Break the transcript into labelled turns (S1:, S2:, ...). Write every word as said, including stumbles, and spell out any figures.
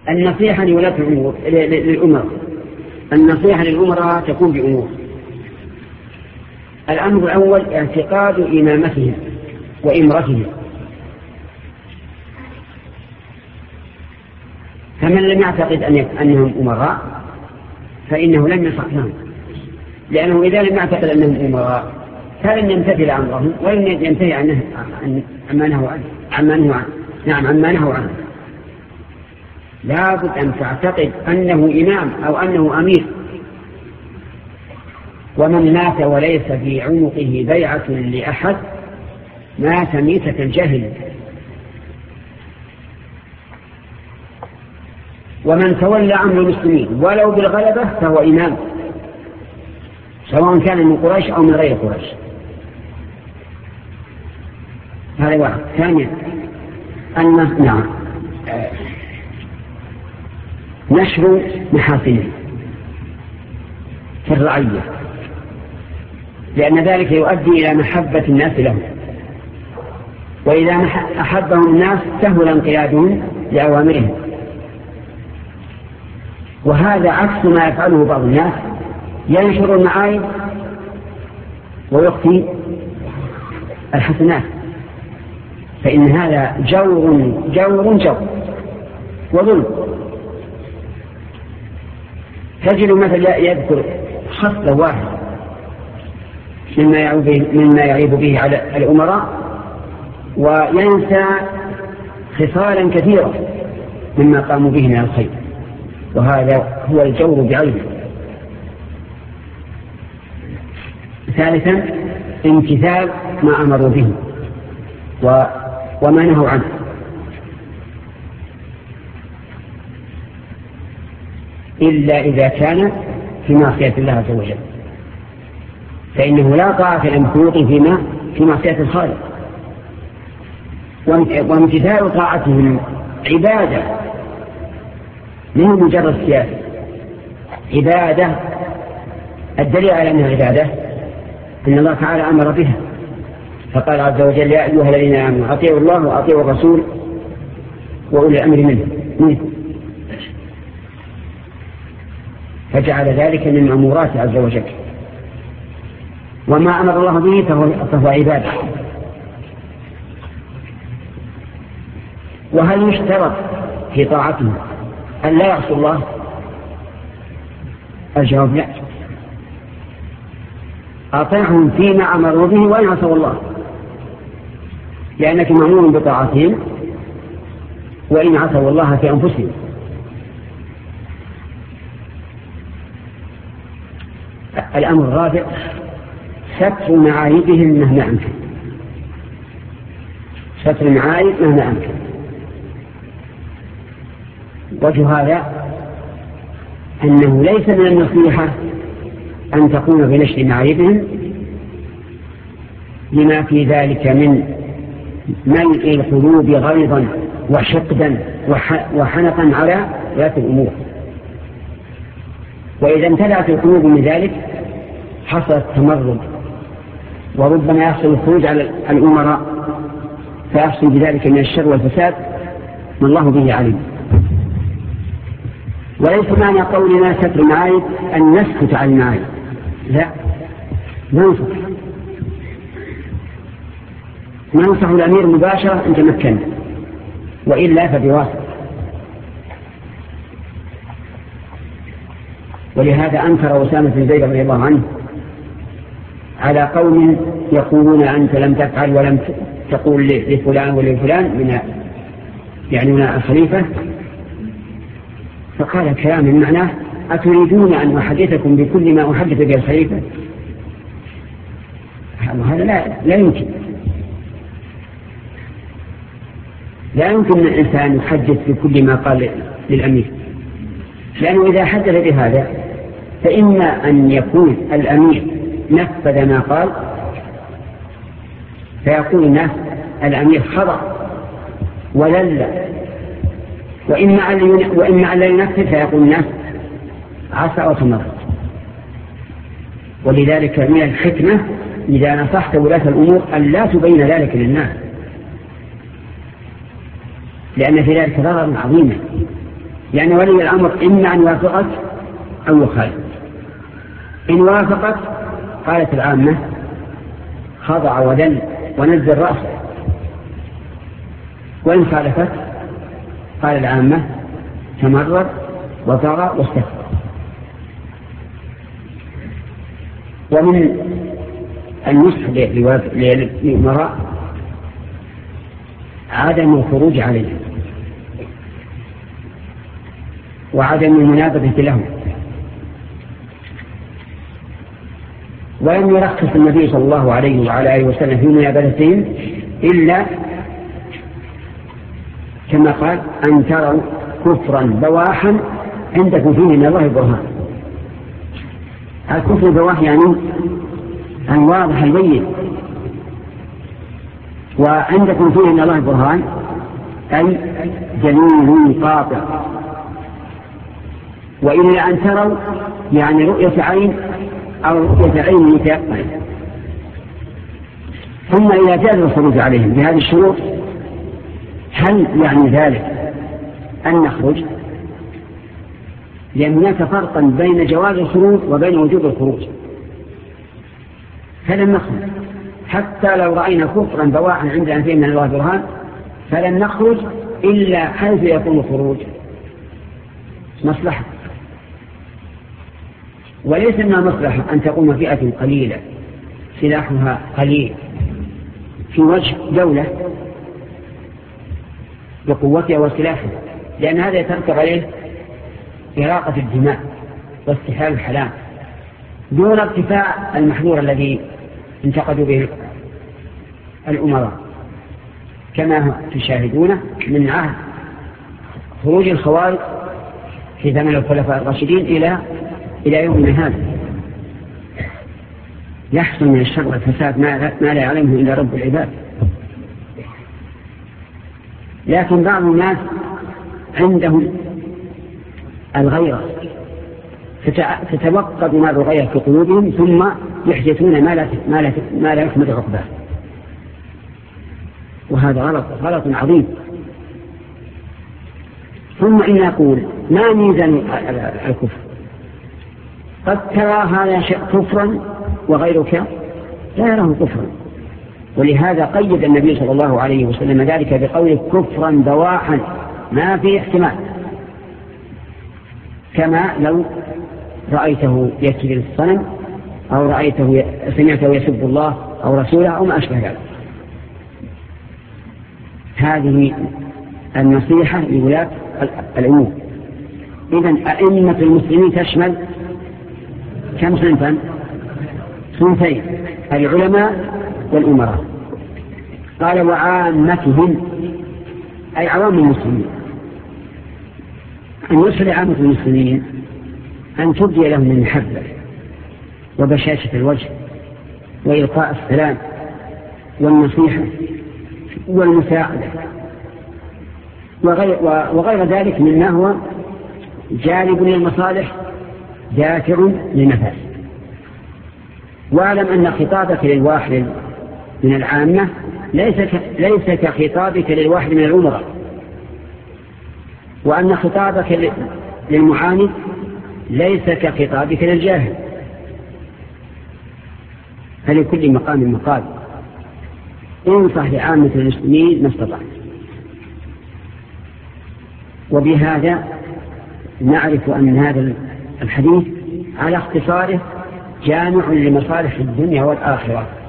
S1: النصيحة لولاة الأمور للأمراء، النصيحة للأمراء تكون بأمور. الأمر الأول اعتقاد إمامتهم وإمرتهم، فمن لم يعتقد أنهم أمراء فإنه لم يصح لهم، لأنه إذا لم يعتقد أنهم أمراء فلن يمتثل أمرهم ولن ينتهي عنه عما نهوا عنه عما نهوا عنه نعم عما نهوا عنه. لابد أن تعتقد أنه إمام أو أنه أمير. ومن مات وليس في عنقه بيعة لأحد مات ميتة الجاهل. ومن تولى أمر المسلمين ولو بالغلبة فهو إمام، سواء كان من قريش أو من غير قريش. هذا واحد. ثانيا أن نعم نشر محاسنه في الرعية، لأن ذلك يؤدي إلى محبة الناس له، وإذا أحبهم الناس سهل انقيادهم لأوامرهم. وهذا عكس ما يفعله بعض الناس، ينشر المعايب ويخفي الحسنات، فإن هذا جور جور جور وظلم. تجد مثلا يذكر خصلة واحدة مما يعيب به, مما يعيب به على الأمراء، وينسى خصالا كثيرة مما قاموا به من الخير، وهذا هو الجور بعينه. ثالثا امتثال ما أمروا به وما نهوا عنه. إلا إذا كان في معصية الله عز وجل، فإنه لا طاعة لمخلوق فيما في معصية الخالق. وامتثال طاعتهم عبادة، منه مجرد سياسة، عبادة. الدليل على أنها عبادة أن الله تعالى أمر بها، فقال عز وجل: يا أيها الذين آمنوا أطيعوا الله وأطيعوا الرسول وأولي الأمر منكم، فجعل ذلك من مأمورات عز وجل. وما أمر الله به فهو, فهو عبادة. وهل يشترط في طاعته أن لا يعصوا الله؟ الجواب لا. أطيعهم فيما أمروا به وإن عصوا الله، لأنك مأمور بطاعتهم وإن عصوا الله في أنفسهم. الأمر الرابع ستر معايبهم مهما أمكن، ستر المعايب مهما أمكن. وجه هذا أنه ليس من النصيحة أن تقوم بنشر معايبهم لما في ذلك من ملء القلوب غيظا وحقدا وحنقا على ذات الأمور. وإذا امتلأت القلوب من ذلك حصل التمرد، وربما يحصل الخروج على الأمراء فيحصل بذلك من الشر والفساد ما الله به عليم. وليس معنى قولنا ستر المعايب أن نسكت عن المعايب، لا، ننصح ننصح الأمير مباشرة إن تمكن، وإلا فبواسطة. ولهذا أنكر أسامة بن زيد رضي الله عنه على قوم يقولون أنت لم تفعل ولم تقول لفلان ولفلان من يعني الخليفة، فقال كلام من معناه: أتريدون أن أحدثكم بكل ما أحدث به الخليفة؟ هذا لا, لا يمكن لا يمكن أن الإنسان يحدث بكل ما قال للأمير، لأنه إذا حدث بهذا فإما أن يكون الأمير نفذ ما قال فيقول الناس الأمير خضع ولل، وإما أن لا ينفذ فيقول الناس عسى وتمرد. ولذلك من الحكمة إذا نصحت ولاة الأمور أن لا تبين ذلك للناس، لأن في ذلك ضرر عظيم. يعني ولي الأمر إما أن يوافقك أو يخالف. إن وافقت قالت العامة خضع ودل ونزل رأسه، وإن خالفت قال العامة تمرد وطغى واستكبر. ومن النصح للأمراء عدم الخروج عليهم وعدم المنابذة لهم. ولم يرخص النبي صلى الله عليه وعلى آله وسلم في منابذتهم إلا كما قال أن تروا كفرا بواحا عندكم فيه من الله برهان. الكفر بواح يعني أن واضح البين، وعندكم فيه من الله برهان أي دليل قاطع. وإلا أن تروا يعني رؤية عين أو رؤية عين متيقنة. ثم إذا جاز الخروج عليهم بهذه الشروط هل يعني ذلك أن نخرج؟ لأن هناك فرقا بين جواز الخروج وبين وجوب الخروج، فلن نخرج حتى لو رأينا كفرا بواحا عندنا فيه من الله برهان، فلن نخرج إلا حيث يكون الخروج مصلحة. وليس من المصلحة أن تقوم فئة قليلة سلاحها قليل في وجه دولة بقوتها وسلاحها، لأن هذا يترتب عليه إراقة الدماء واستحلال الحلال دون ارتفاع المحظور الذي انتقدوا به الأمراء، كما تشاهدون من عهد خروج الخوارج في زمن الخلفاء الراشدين إلى إلى يومنا هذا. يحصل من الشر والفساد ما لا يعلمه إلا رب العباد. لكن بعض الناس عندهم الغيرة تتوقد نار الغيرة في قلوبهم، ثم يحدثون ما لا ما لا ما لا يحمد عقباه، وهذا غلط غلط عظيم. ثم إن نقول ما ميزان الكفر؟ قد ترى هذا كفرا وغيرك لا يراه كفرا، ولهذا قيد النبي صلى الله عليه وسلم ذلك بقوله كفرا بواحا ما في احتمال، كما لو رأيته يسجد الصنم أو رأيته سمعته يسب الله أو رسوله أو ما أشبه ذلك. هذه النصيحة لولاة الأمور. إذن أئمة المسلمين تشمل كم صنفا؟ صنفين، العلماء والأمراء. قال وعامتهم أي عوام المسلمين. أن يصل عامة المسلمين أن تبدي لهم المحبة وبشاشة الوجه وإلقاء السلام والنصيحة والمساعدة وغير, وغير ذلك مما هو جالب للمصالح دافع للنفس. واعلم أن خطابك للواحد من العامة ليس ليس كخطابك للواحد من الأمراء، وأن خطابك للمعاند ليس كخطابك للجاهل، فلكل مقام مقال. انصح لعامة المسلمين ما استطعت. وبهذا نعرف أن هذا الحديث على اختصاره جامع لمصالح الدنيا والآخرة.